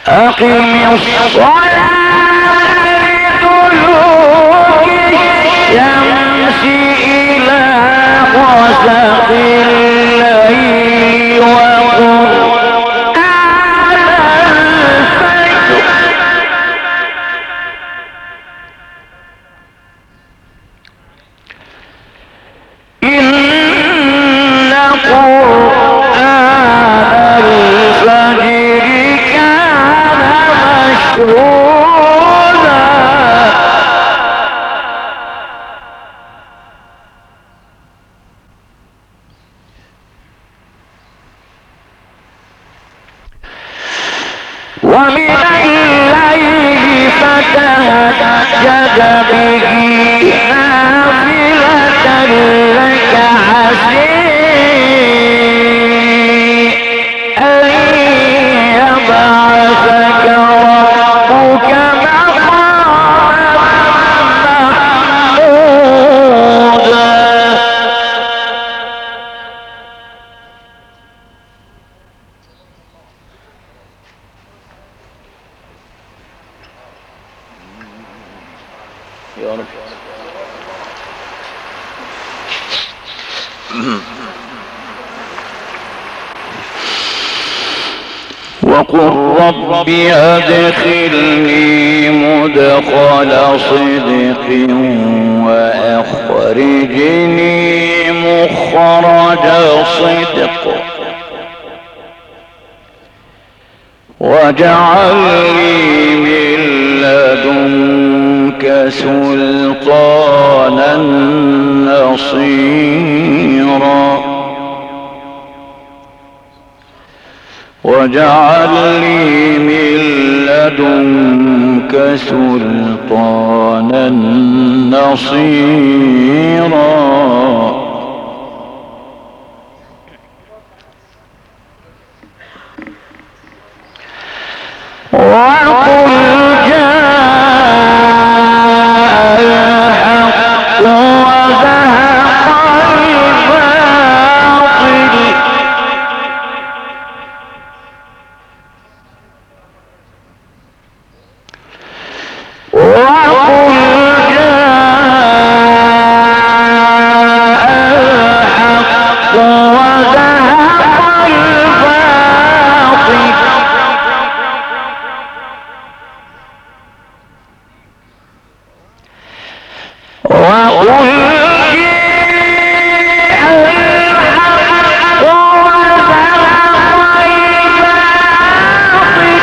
أقم الصلاة لدلوك الشمس إلى غسق الليل وقرآن الفجر إن قرآن الفجر كان مشهودا ومن الليل فتهجد به نافلة لك عسى أن يبعثك ربك مقاما محمودا يا رب. وقل رب أدخلني مدخل صدق وأخرجني مخرج صدق واجعل لي من لدنك سلطانا نصيرا واجعل لي من لدنك سلطانا نصيرا وقل جاء الحق وزهق الباطل وقل جاء الحق وزهق الباطل وقل جاء الحق وزهق الباطل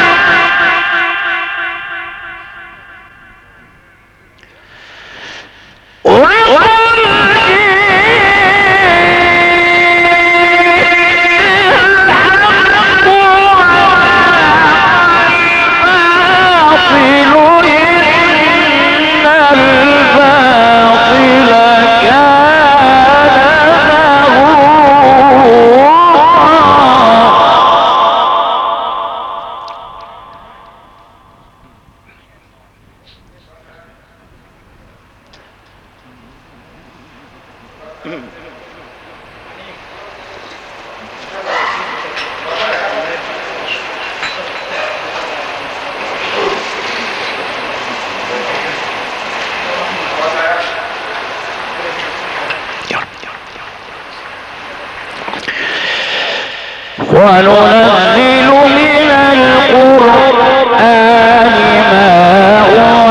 وننزل من القرآن ما هو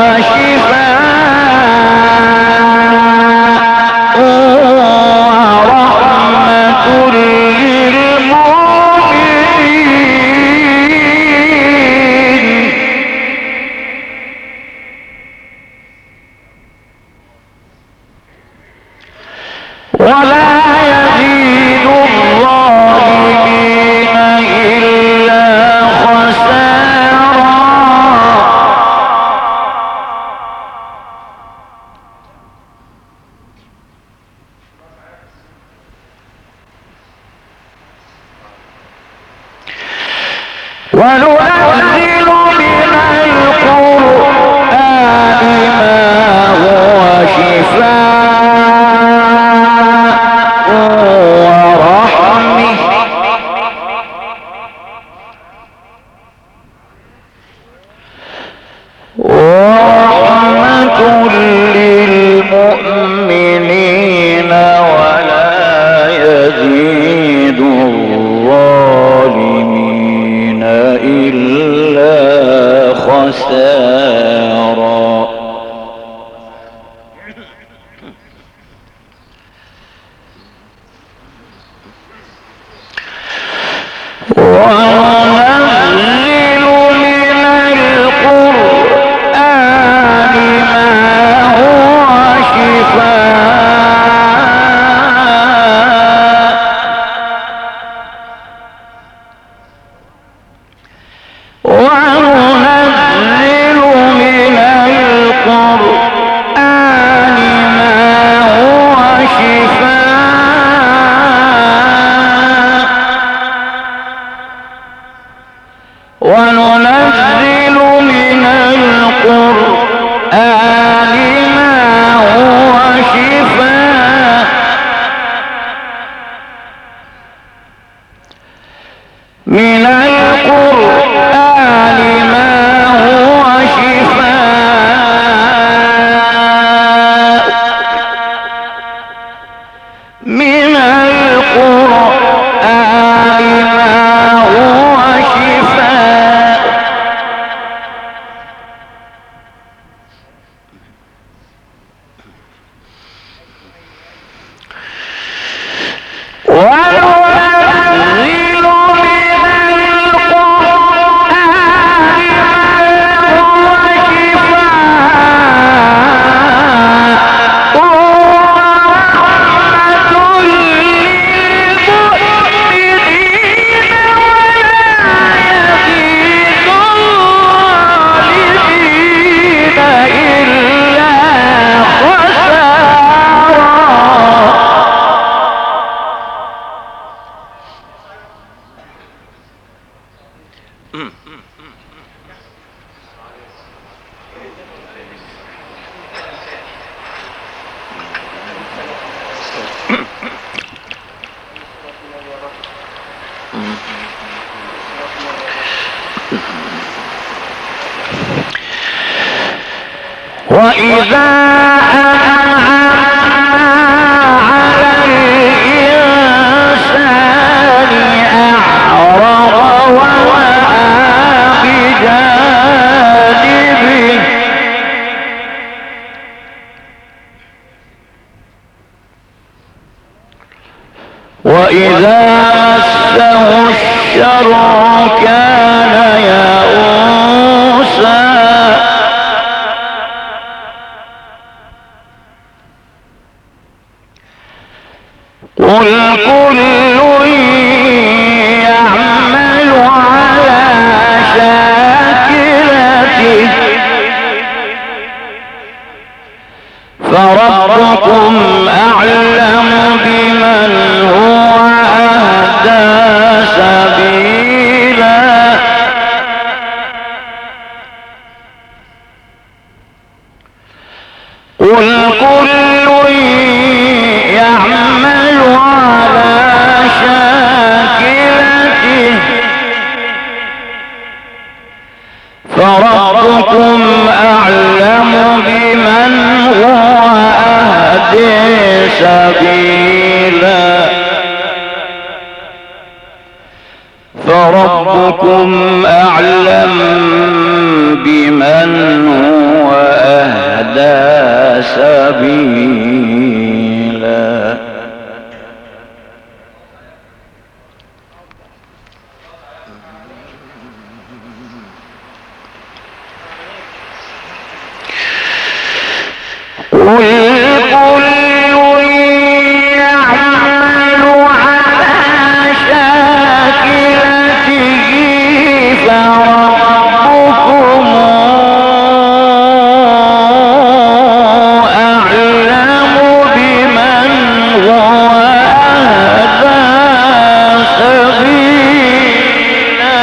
شفاء ورحمة للمؤمنين ولا يزيد الظالمين إلا خسارا وننزل من القرآن ما هو شفاء ورحمة إلا خسارا. وإذا أنعمنا على الإنسان أعرض ونأى بجانبه وإذا مسه الشر كان يئوسا قل كل يعمل على شاكلته فربكم أعلم بمن هو أهدى سبيلا قل كل يعمل على شاكلته فربكم أعلم بمن هو أهدى سبيلا فربكم أعلم بمن هو أهدى سبيلا قل كل يعمل على شاكلته فربكم أعلم بمن هو أهدى سبيلا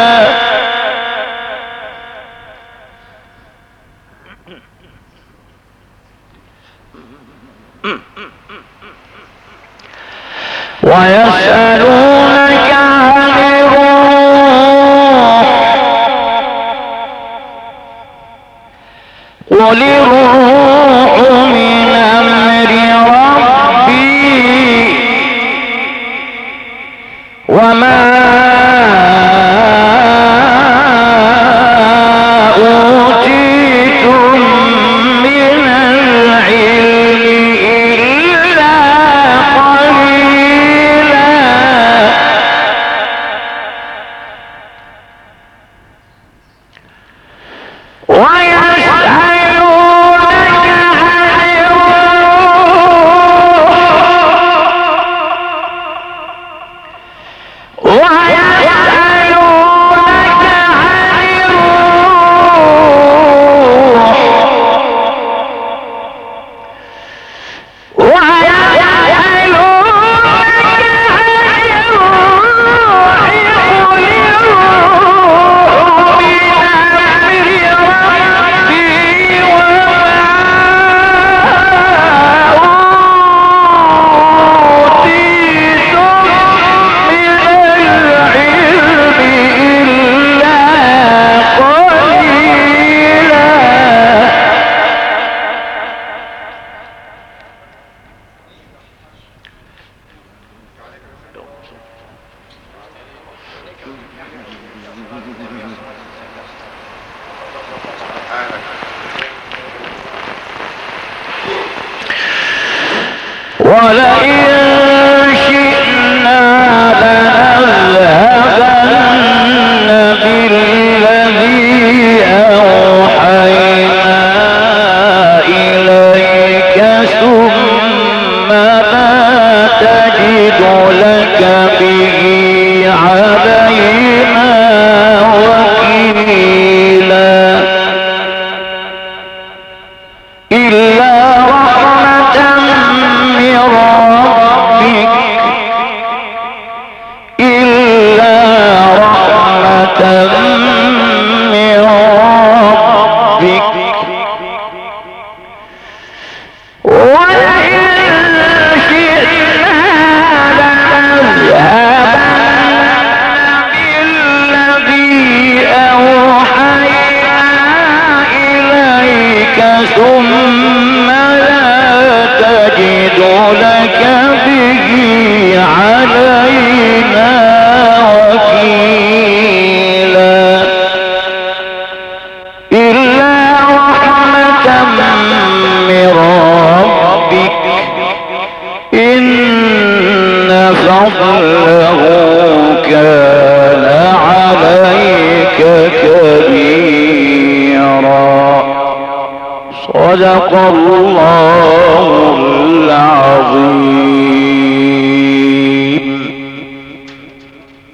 ويسألونك عن الروح قل الروح من أمر ربي وما ولئن شئنا لنذهبن بالذي أوحينا إليك ثم لا تجد لك به علينا وكيلا إلا رحمة من ربك إلا رحمة من ربك ولئن شئنا لنذهبن بالذي أوحينا إليك ثم لا تجد لك به علينا وكيلا إلا رحمة من ربك إن فضله كان عليك كبيرا صدق الله العظيم.